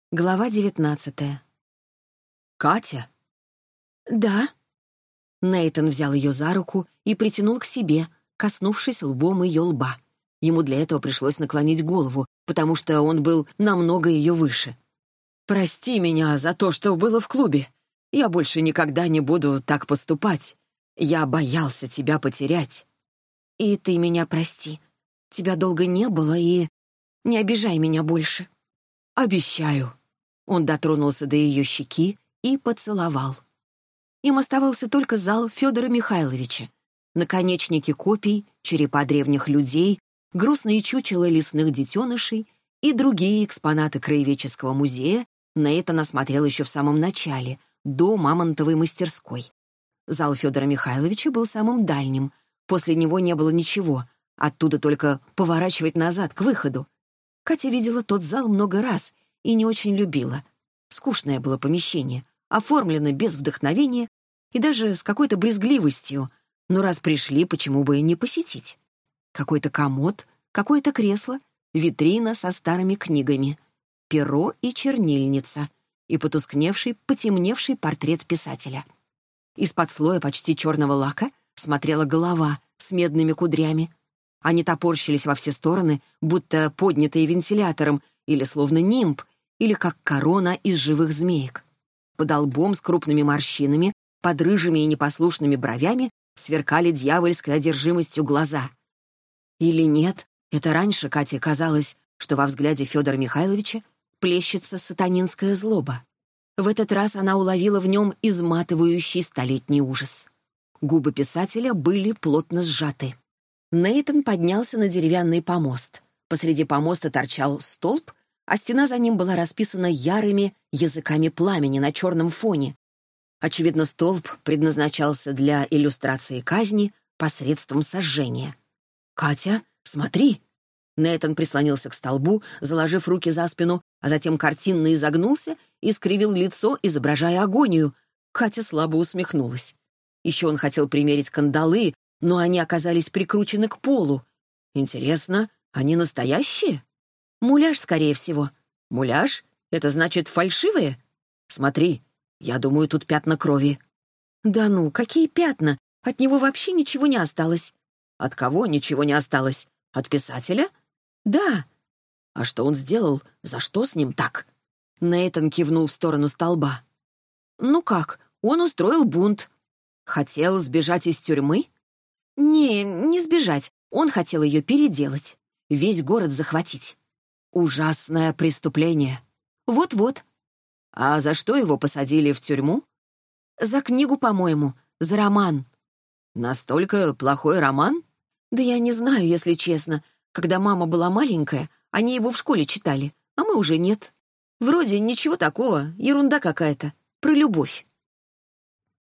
Глава 19. «Катя?» «Да?» Нейтан взял ее за руку и притянул к себе, коснувшись лбом ее лба. Ему для этого пришлось наклонить голову, потому что он был намного ее выше. «Прости меня за то, что было в клубе. Я больше никогда не буду так поступать. Я боялся тебя потерять». «И ты меня прости. Тебя долго не было, и не обижай меня больше». «Обещаю». Он дотронулся до ее щеки и поцеловал. Им оставался только зал Федора Михайловича. Наконечники копий, черепа древних людей, грустные чучела лесных детенышей и другие экспонаты краеведческого музея Нейтан осмотрел еще в самом начале, до мамонтовой мастерской. Зал Федора Михайловича был самым дальним. После него не было ничего, оттуда только поворачивать назад, к выходу. Катя видела тот зал много раз и не очень любила. Скучное было помещение, оформлено без вдохновения и даже с какой-то брезгливостью. Но раз пришли, почему бы и не посетить? Какой-то комод, какое-то кресло, витрина со старыми книгами, перо и чернильница и потускневший, потемневший портрет писателя. Из-под слоя почти черного лака смотрела голова с медными кудрями. Они топорщились во все стороны, будто поднятые вентилятором, или словно нимб, или как корона из живых змеек. Под лбом с крупными морщинами, под рыжими и непослушными бровями сверкали дьявольской одержимостью глаза. Или нет, это раньше Кате казалось, что во взгляде Федора Михайловича плещется сатанинская злоба. В этот раз она уловила в нем изматывающий столетний ужас. Губы писателя были плотно сжаты. Нейтан поднялся на деревянный помост. Посреди помоста торчал столб, а стена за ним была расписана ярыми языками пламени на черном фоне. Очевидно, столб предназначался для иллюстрации казни посредством сожжения. «Катя, смотри!» Нейтан прислонился к столбу, заложив руки за спину, а затем картинно изогнулся и скривил лицо, изображая агонию. Катя слабо усмехнулась. Еще он хотел примерить кандалы, но они оказались прикручены к полу. «Интересно, они настоящие?» «Муляж, скорее всего». «Муляж? Это значит фальшивые?» «Смотри, я думаю, тут пятна крови». «Да ну, какие пятна? От него вообще ничего не осталось». «От кого ничего не осталось? От писателя?» «Да». «А что он сделал? За что с ним так?» Нейтан кивнул в сторону столба. «Ну как, он устроил бунт». «Хотел сбежать из тюрьмы?» Не сбежать. Он хотел ее переделать. Весь город захватить». «Ужасное преступление». «Вот-вот». «А за что его посадили в тюрьму?» «За книгу, по-моему. За роман». «Настолько плохой роман?» «Да я не знаю, если честно. Когда мама была маленькая, они его в школе читали, а мы уже нет. Вроде ничего такого, ерунда какая-то. Про любовь».